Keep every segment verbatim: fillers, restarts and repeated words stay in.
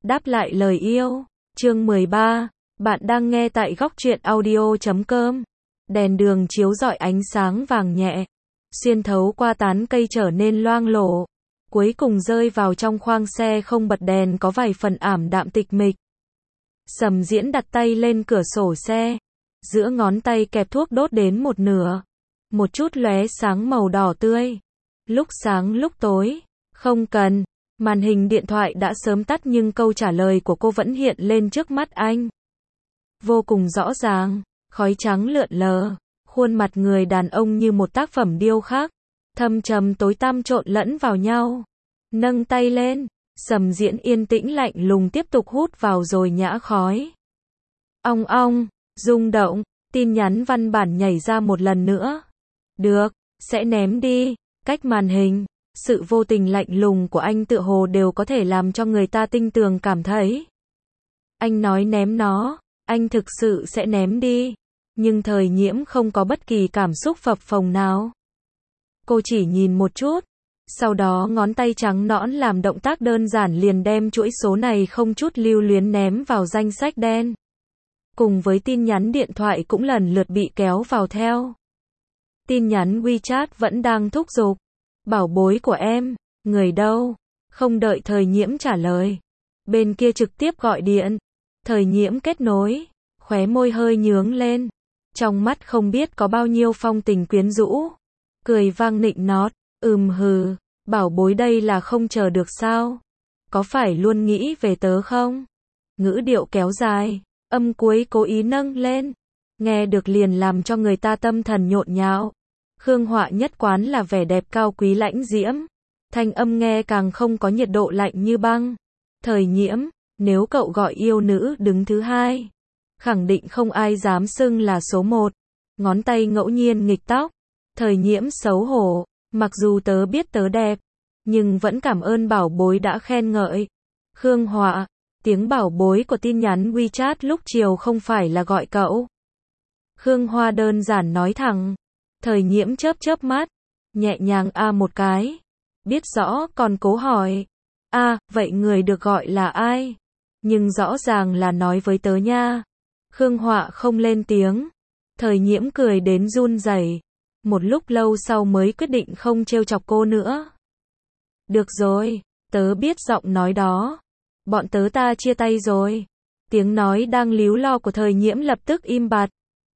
Đáp lại lời yêu. Chương mười ba. Bạn đang nghe tại góc truyện audio chấm com. Đèn đường chiếu rọi ánh sáng vàng nhẹ, xuyên thấu qua tán cây trở nên loang lổ, cuối cùng rơi vào trong khoang xe không bật đèn có vài phần ảm đạm tịch mịch. Sầm Diễn đặt tay lên cửa sổ xe, giữa ngón tay kẹp thuốc đốt đến một nửa, một chút lóe sáng màu đỏ tươi, lúc sáng lúc tối. Không cần. Màn hình điện thoại đã sớm tắt nhưng câu trả lời của cô vẫn hiện lên trước mắt anh. Vô cùng rõ ràng, khói trắng lượn lờ, khuôn mặt người đàn ông như một tác phẩm điêu khắc, thâm trầm tối tăm trộn lẫn vào nhau. Nâng tay lên, Sầm Diễn yên tĩnh lạnh lùng tiếp tục hút vào rồi nhả khói. Ong ong, rung động, tin nhắn văn bản nhảy ra một lần nữa. Được, sẽ ném đi. Cách màn hình, sự vô tình lạnh lùng của anh tựa hồ đều có thể làm cho người ta tinh tường cảm thấy. Anh nói ném nó, anh thực sự sẽ ném đi. Nhưng Thời Nhiễm không có bất kỳ cảm xúc phập phồng nào. Cô chỉ nhìn một chút, sau đó ngón tay trắng nõn làm động tác đơn giản liền đem chuỗi số này không chút lưu luyến ném vào danh sách đen. Cùng với tin nhắn điện thoại cũng lần lượt bị kéo vào theo. Tin nhắn WeChat vẫn đang thúc giục. Bảo bối của em, người đâu? Không đợi Thời Nhiễm trả lời, bên kia trực tiếp gọi điện. Thời Nhiễm kết nối, khóe môi hơi nhướng lên, trong mắt không biết có bao nhiêu phong tình quyến rũ. Cười vang nịnh nót, ừm hừ, bảo bối đây là không chờ được sao? Có phải luôn nghĩ về tớ không? Ngữ điệu kéo dài, âm cuối cố ý nâng lên, nghe được liền làm cho người ta tâm thần nhộn nhạo. Khương Họa nhất quán là vẻ đẹp cao quý lãnh diễm, thanh âm nghe càng không có nhiệt độ lạnh như băng. Thời Nhiễm, nếu cậu gọi yêu nữ đứng thứ hai, khẳng định không ai dám xưng là số một. Ngón tay ngẫu nhiên nghịch tóc. Thời Nhiễm xấu hổ, mặc dù tớ biết tớ đẹp, nhưng vẫn cảm ơn bảo bối đã khen ngợi. Khương Họa, tiếng bảo bối của tin nhắn WeChat lúc chiều không phải là gọi cậu. Khương Hoa đơn giản nói thẳng. Thời Nhiễm chớp chớp mắt, nhẹ nhàng a một cái, biết rõ còn cố hỏi. A, vậy người được gọi là ai? Nhưng rõ ràng là nói với tớ nha. Khương Họa không lên tiếng. Thời Nhiễm cười đến run rẩy, một lúc lâu sau mới quyết định không trêu chọc cô nữa. Được rồi, tớ biết giọng nói đó. Bọn tớ ta chia tay rồi. Tiếng nói đang líu lo của Thời Nhiễm lập tức im bặt.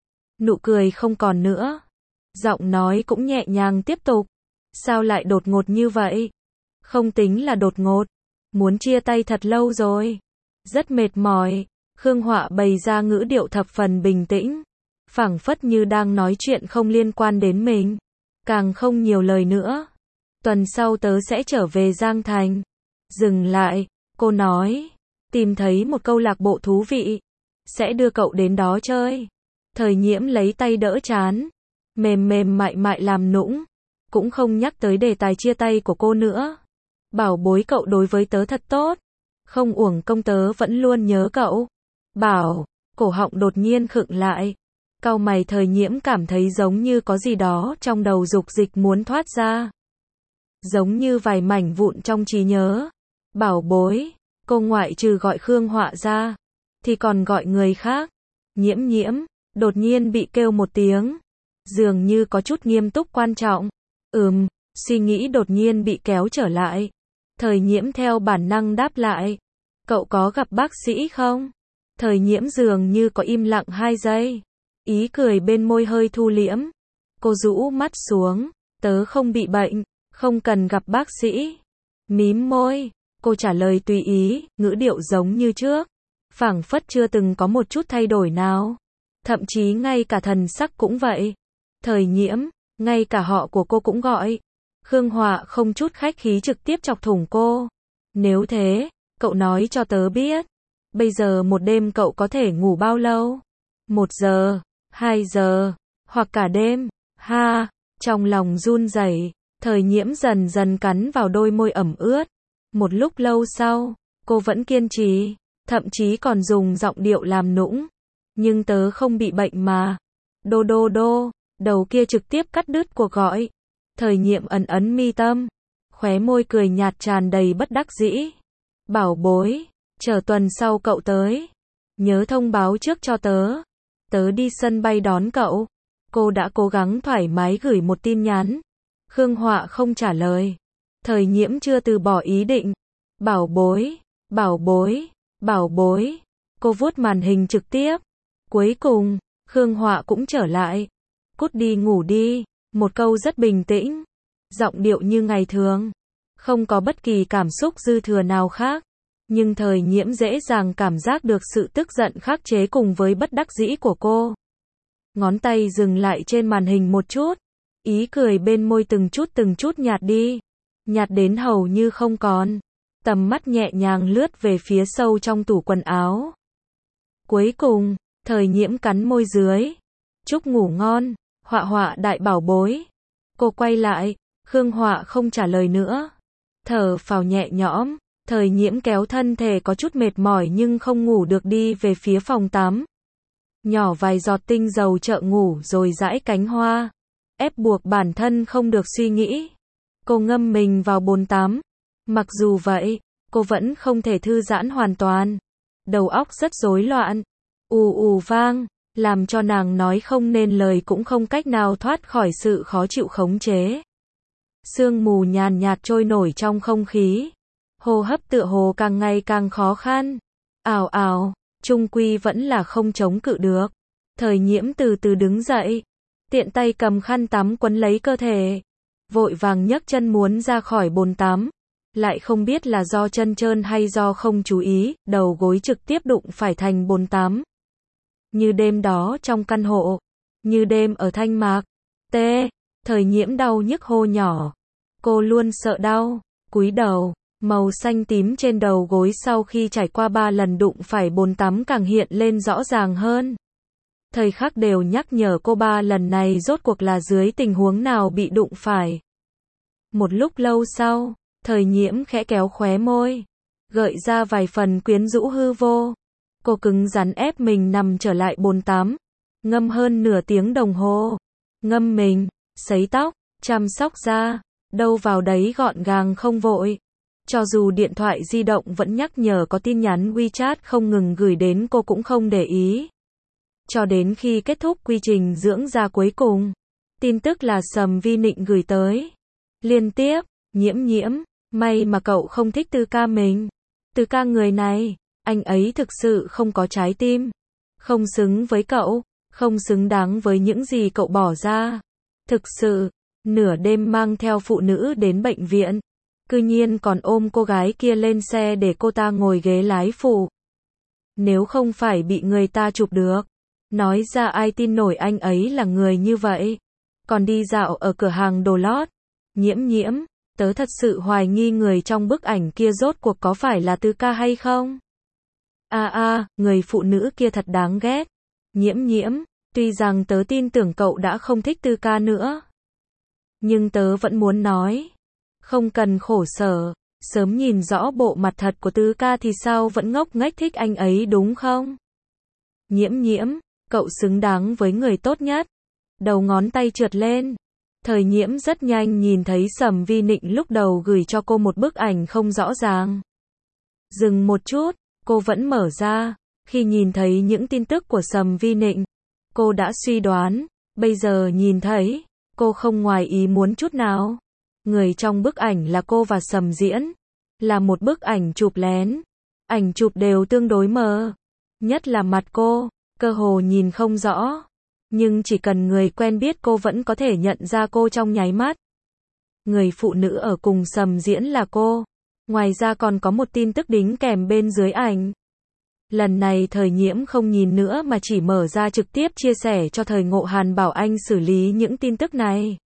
Nụ cười không còn nữa. Giọng nói cũng nhẹ nhàng tiếp tục. Sao lại đột ngột như vậy? Không tính là đột ngột. Muốn chia tay thật lâu rồi. Rất mệt mỏi. Khương Họa bày ra ngữ điệu thập phần bình tĩnh, phảng phất như đang nói chuyện không liên quan đến mình. Càng không nhiều lời nữa. Tuần sau tớ sẽ trở về Giang Thành. Dừng lại, cô nói. Tìm thấy một câu lạc bộ thú vị. Sẽ đưa cậu đến đó chơi. Thời Nhiễm lấy tay đỡ trán, mềm mềm mại mại làm nũng, cũng không nhắc tới đề tài chia tay của cô nữa. Bảo bối cậu đối với tớ thật tốt, không uổng công tớ vẫn luôn nhớ cậu. Bảo, cổ họng đột nhiên khựng lại, cau mày. Thời Nhiễm cảm thấy giống như có gì đó trong đầu dục dịch muốn thoát ra. Giống như vài mảnh vụn trong trí nhớ. Bảo bối, cô ngoại trừ gọi Khương Họa ra, thì còn gọi người khác. Nhiễm Nhiễm, đột nhiên bị kêu một tiếng. Dường như có chút nghiêm túc quan trọng. Ừm, suy nghĩ đột nhiên bị kéo trở lại. Thời Nhiễm theo bản năng đáp lại. Cậu có gặp bác sĩ không? Thời Nhiễm dường như có im lặng hai giây. Ý cười bên môi hơi thu liễm. Cô rũ mắt xuống. Tớ không bị bệnh, không cần gặp bác sĩ. Mím môi, cô trả lời tùy ý, ngữ điệu giống như trước. Phảng phất chưa từng có một chút thay đổi nào. Thậm chí ngay cả thần sắc cũng vậy. Thời Nhiễm, ngay cả họ của cô cũng gọi. Khương Họa không chút khách khí trực tiếp chọc thủng cô. Nếu thế, cậu nói cho tớ biết. Bây giờ một đêm cậu có thể ngủ bao lâu? Một giờ, hai giờ, hoặc cả đêm. Ha, trong lòng run rẩy, Thời Nhiễm dần dần cắn vào đôi môi ẩm ướt. Một lúc lâu sau, cô vẫn kiên trì, thậm chí còn dùng giọng điệu làm nũng. Nhưng tớ không bị bệnh mà. Đô đô đô, đầu kia trực tiếp cắt đứt cuộc gọi. Thời Nhiễm ẩn ấn mi tâm, khóe môi cười nhạt tràn đầy bất đắc dĩ. Bảo bối, chờ tuần sau cậu tới. Nhớ thông báo trước cho tớ. Tớ đi sân bay đón cậu. Cô đã cố gắng thoải mái gửi một tin nhắn. Khương Họa không trả lời. Thời Nhiễm chưa từ bỏ ý định. Bảo bối, bảo bối, bảo bối. Cô vuốt màn hình trực tiếp. Cuối cùng, Khương Họa cũng trở lại. Cút đi ngủ đi. Một câu rất bình tĩnh. Giọng điệu như ngày thường. Không có bất kỳ cảm xúc dư thừa nào khác. Nhưng Thời Nhiễm dễ dàng cảm giác được sự tức giận khắc chế cùng với bất đắc dĩ của cô. Ngón tay dừng lại trên màn hình một chút. Ý cười bên môi từng chút từng chút nhạt đi. Nhạt đến hầu như không còn. Tầm mắt nhẹ nhàng lướt về phía sâu trong tủ quần áo. Cuối cùng, Thời Nhiễm cắn môi dưới. Chúc ngủ ngon, Họa Họa đại bảo bối. Cô quay lại, Khương Họa không trả lời nữa. Thở phào nhẹ nhõm, Thời Nhiễm kéo thân thể có chút mệt mỏi nhưng không ngủ được đi về phía phòng tắm. Nhỏ vài giọt tinh dầu trợ ngủ rồi giãi cánh hoa. Ép buộc bản thân không được suy nghĩ. Cô ngâm mình vào bồn tắm. Mặc dù vậy, cô vẫn không thể thư giãn hoàn toàn. Đầu óc rất rối loạn. Ù ù vang, làm cho nàng nói không nên lời cũng không cách nào thoát khỏi sự khó chịu khống chế. Sương mù nhàn nhạt trôi nổi trong không khí. Hô hấp tựa hồ càng ngày càng khó khăn. Ào ào, chung quy vẫn là không chống cự được. Thời Nhiễm từ từ đứng dậy. Tiện tay cầm khăn tắm quấn lấy cơ thể. Vội vàng nhấc chân muốn ra khỏi bồn tắm. Lại không biết là do chân trơn hay do không chú ý, đầu gối trực tiếp đụng phải thành bồn tắm. Như đêm đó trong căn hộ. Như đêm ở Thanh Mạc. T. Thời Nhiễm đau nhức hô nhỏ. Cô luôn sợ đau. Cúi đầu. Màu xanh tím trên đầu gối sau khi trải qua ba lần đụng phải bồn tắm càng hiện lên rõ ràng hơn. Thời khắc đều nhắc nhở cô ba lần này rốt cuộc là dưới tình huống nào bị đụng phải. Một lúc lâu sau, Thời Nhiễm khẽ kéo khóe môi, gợi ra vài phần quyến rũ hư vô. Cô cứng rắn ép mình nằm trở lại bồn tắm, ngâm hơn nửa tiếng đồng hồ. Ngâm mình, sấy tóc, chăm sóc da, đâu vào đấy gọn gàng không vội. Cho dù điện thoại di động vẫn nhắc nhở có tin nhắn WeChat không ngừng gửi đến cô cũng không để ý. Cho đến khi kết thúc quy trình dưỡng da cuối cùng, tin tức là Sầm Vi Nịnh gửi tới. Liên tiếp, Nhiễm Nhiễm, may mà cậu không thích Tư ca mình. Tư ca người này, anh ấy thực sự không có trái tim. Không xứng với cậu, không xứng đáng với những gì cậu bỏ ra. Thực sự, nửa đêm mang theo phụ nữ đến bệnh viện. Cư nhiên còn ôm cô gái kia lên xe để cô ta ngồi ghế lái phụ. Nếu không phải bị người ta chụp được. Nói ra ai tin nổi anh ấy là người như vậy. Còn đi dạo ở cửa hàng đồ lót. Nhiễm Nhiễm, tớ thật sự hoài nghi người trong bức ảnh kia rốt cuộc có phải là Tư ca hay không? A à, a, à, người phụ nữ kia thật đáng ghét. Nhiễm Nhiễm, tuy rằng tớ tin tưởng cậu đã không thích Tư ca nữa. Nhưng tớ vẫn muốn nói. Không cần khổ sở, sớm nhìn rõ bộ mặt thật của Tư ca thì sao vẫn ngốc nghếch thích anh ấy đúng không? Nhiễm Nhiễm, cậu xứng đáng với người tốt nhất. Đầu ngón tay trượt lên. Thời Nhiễm rất nhanh nhìn thấy Sầm Vi Nịnh lúc đầu gửi cho cô một bức ảnh không rõ ràng. Dừng một chút, cô vẫn mở ra. Khi nhìn thấy những tin tức của Sầm Vi Nịnh, cô đã suy đoán. Bây giờ nhìn thấy, cô không ngoài ý muốn chút nào. Người trong bức ảnh là cô và Sầm Diễn. Là một bức ảnh chụp lén. Ảnh chụp đều tương đối mờ. Nhất là mặt cô, cơ hồ nhìn không rõ. Nhưng chỉ cần người quen biết cô vẫn có thể nhận ra cô trong nháy mắt. Người phụ nữ ở cùng Sầm Diễn là cô. Ngoài ra còn có một tin tức đính kèm bên dưới ảnh. Lần này Thời Nhiễm không nhìn nữa mà chỉ mở ra trực tiếp chia sẻ cho Thời Ngộ Hàn bảo anh xử lý những tin tức này.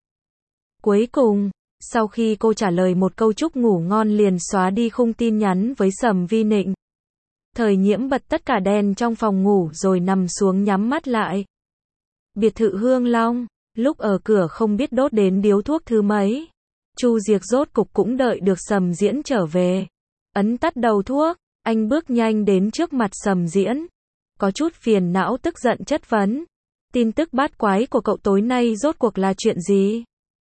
Cuối cùng, sau khi cô trả lời một câu chúc ngủ ngon liền xóa đi khung tin nhắn với Sầm Vi Nịnh. Thời Nhiễm bật tất cả đèn trong phòng ngủ rồi nằm xuống nhắm mắt lại. Biệt thự Hương Long, lúc ở cửa không biết đốt đến điếu thuốc thứ mấy. Chu Diệc rốt cục cũng đợi được Sầm Diễn trở về. Ấn tắt đầu thuốc, anh bước nhanh đến trước mặt Sầm Diễn. Có chút phiền não tức giận chất vấn. Tin tức bát quái của cậu tối nay rốt cuộc là chuyện gì?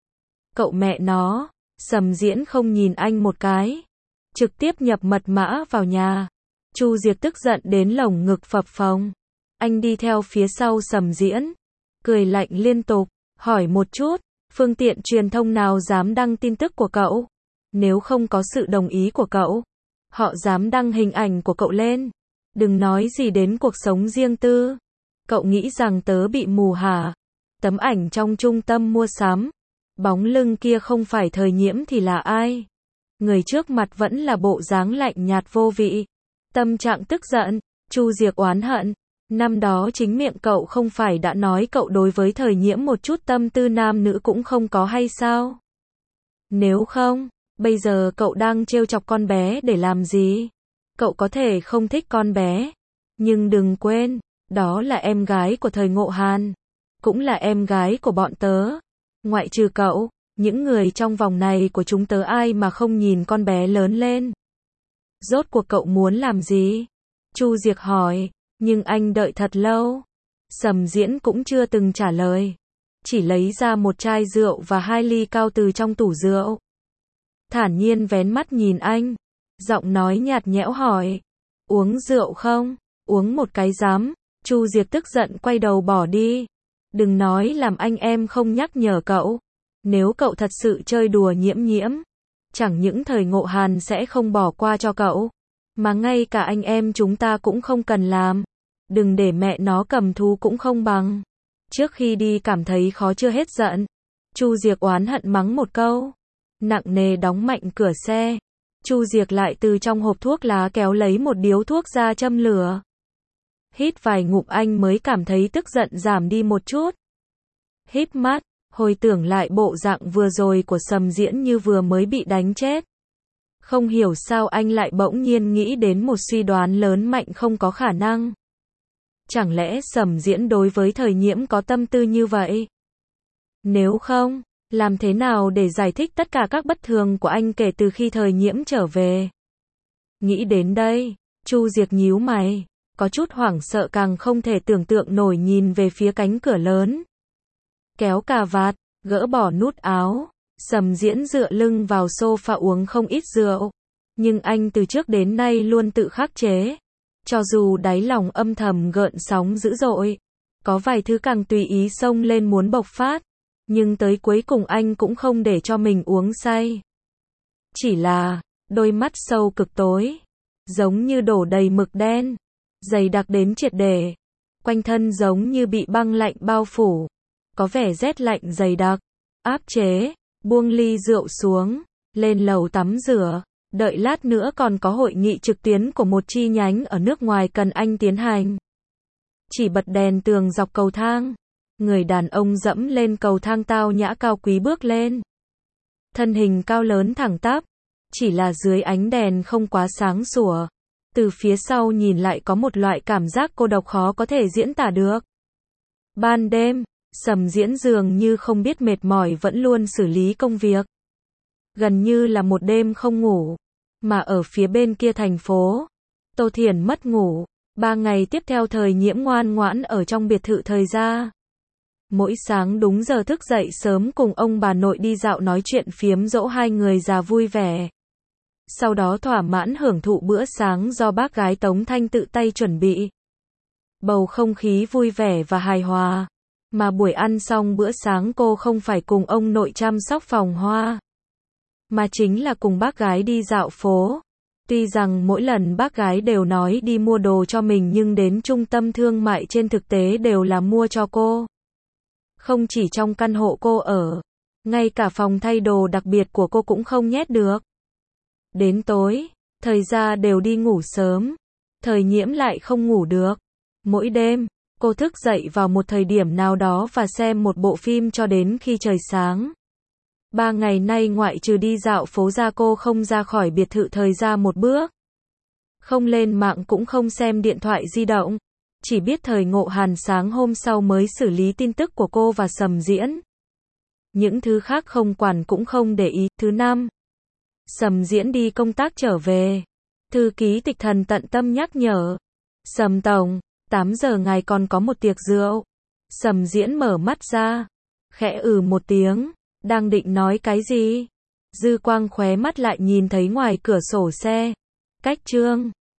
Cậu mẹ nó, Sầm Diễn không nhìn anh một cái. Trực tiếp nhập mật mã vào nhà. Chu Diệc tức giận đến lồng ngực phập phồng. Anh đi theo phía sau Sầm Diễn, cười lạnh liên tục, hỏi một chút, phương tiện truyền thông nào dám đăng tin tức của cậu? Nếu không có sự đồng ý của cậu, họ dám đăng hình ảnh của cậu lên. Đừng nói gì đến cuộc sống riêng tư. Cậu nghĩ rằng tớ bị mù hả? Tấm ảnh trong trung tâm mua sắm, bóng lưng kia không phải Thời Nhiễm thì là ai? Người trước mặt vẫn là bộ dáng lạnh nhạt vô vị. Tâm trạng tức giận, Chu Diệc oán hận. Năm đó chính miệng cậu không phải đã nói cậu đối với Thời Nhiễm một chút tâm tư nam nữ cũng không có hay sao? Nếu không, bây giờ cậu đang trêu chọc con bé để làm gì? Cậu có thể không thích con bé, nhưng đừng quên, đó là em gái của Thời Ngộ Hàn, cũng là em gái của bọn tớ. Ngoại trừ cậu, những người trong vòng này của chúng tớ ai mà không nhìn con bé lớn lên. Rốt cuộc cậu muốn làm gì? Chu Diệc hỏi, nhưng anh đợi thật lâu. Sầm Diễn cũng chưa từng trả lời, chỉ lấy ra một chai rượu và hai ly cao từ trong tủ rượu. Thản nhiên vén mắt nhìn anh, giọng nói nhạt nhẽo hỏi, uống rượu không? Uống một cái dám. Chu Diệc tức giận quay đầu bỏ đi. Đừng nói làm anh em không nhắc nhở cậu. Nếu cậu thật sự chơi đùa Nhiễm Nhiễm, chẳng những Thời Ngộ Hàn sẽ không bỏ qua cho cậu, mà ngay cả anh em chúng ta cũng không cần làm. Đừng để mẹ nó cầm thú cũng không bằng. Trước khi đi cảm thấy khó chưa hết giận, Chu Diệc oán hận mắng một câu, nặng nề đóng mạnh cửa xe. Chu Diệc lại từ trong hộp thuốc lá kéo lấy một điếu thuốc ra châm lửa. Hít vài ngụm anh mới cảm thấy tức giận giảm đi một chút. Híp mắt, hồi tưởng lại bộ dạng vừa rồi của Sầm Diễn như vừa mới bị đánh chết. Không hiểu sao anh lại bỗng nhiên nghĩ đến một suy đoán lớn mạnh không có khả năng. Chẳng lẽ Sầm Diễn đối với Thời Nhiễm có tâm tư như vậy? Nếu không, làm thế nào để giải thích tất cả các bất thường của anh kể từ khi Thời Nhiễm trở về? Nghĩ đến đây, Chu Diệc nhíu mày, có chút hoảng sợ càng không thể tưởng tượng nổi nhìn về phía cánh cửa lớn. Kéo cà vạt, gỡ bỏ nút áo, Sầm Diễn dựa lưng vào sofa uống không ít rượu. Nhưng anh từ trước đến nay luôn tự khắc chế. Cho dù đáy lòng âm thầm gợn sóng dữ dội, có vài thứ càng tùy ý xông lên muốn bộc phát, nhưng tới cuối cùng anh cũng không để cho mình uống say. Chỉ là, đôi mắt sâu cực tối, giống như đổ đầy mực đen, dày đặc đến triệt để, quanh thân giống như bị băng lạnh bao phủ, có vẻ rét lạnh dày đặc, áp chế, buông ly rượu xuống, lên lầu tắm rửa. Đợi lát nữa còn có hội nghị trực tuyến của một chi nhánh ở nước ngoài cần anh tiến hành. Chỉ bật đèn tường dọc cầu thang. Người đàn ông dẫm lên cầu thang tao nhã cao quý bước lên. Thân hình cao lớn thẳng tắp. Chỉ là dưới ánh đèn không quá sáng sủa. Từ phía sau nhìn lại có một loại cảm giác cô độc khó có thể diễn tả được. Ban đêm, Sầm Diễn dường như không biết mệt mỏi vẫn luôn xử lý công việc. Gần như là một đêm không ngủ. Mà ở phía bên kia thành phố, Tô Thiển mất ngủ. Ba ngày tiếp theo Thời Nhiễm ngoan ngoãn ở trong biệt thự Thời gia. Mỗi sáng đúng giờ thức dậy sớm cùng ông bà nội đi dạo nói chuyện phiếm dỗ hai người già vui vẻ. Sau đó thỏa mãn hưởng thụ bữa sáng do bác gái Tống Thanh tự tay chuẩn bị. Bầu không khí vui vẻ và hài hòa. Mà buổi ăn xong bữa sáng cô không phải cùng ông nội chăm sóc phòng hoa, mà chính là cùng bác gái đi dạo phố. Tuy rằng mỗi lần bác gái đều nói đi mua đồ cho mình nhưng đến trung tâm thương mại trên thực tế đều là mua cho cô. Không chỉ trong căn hộ cô ở, ngay cả phòng thay đồ đặc biệt của cô cũng không nhét được. Đến tối, Thời gia đều đi ngủ sớm. Thời Nhiễm lại không ngủ được. Mỗi đêm, cô thức dậy vào một thời điểm nào đó và xem một bộ phim cho đến khi trời sáng. Ba ngày nay ngoại trừ đi dạo phố ra cô không ra khỏi biệt thự Thời gia một bước. Không lên mạng cũng không xem điện thoại di động. Chỉ biết Thời Ngộ Hàn sáng hôm sau mới xử lý tin tức của cô và Sầm Diễn. Những thứ khác không quản cũng không để ý. Thứ năm, Sầm Diễn đi công tác trở về. Thư ký Tịch Thần tận tâm nhắc nhở. Sầm tổng, tám giờ ngài còn có một tiệc rượu. Sầm Diễn mở mắt ra, khẽ ừ một tiếng. Đang định nói cái gì? Dư quang khóe mắt lại nhìn thấy ngoài cửa sổ xe. Cách chương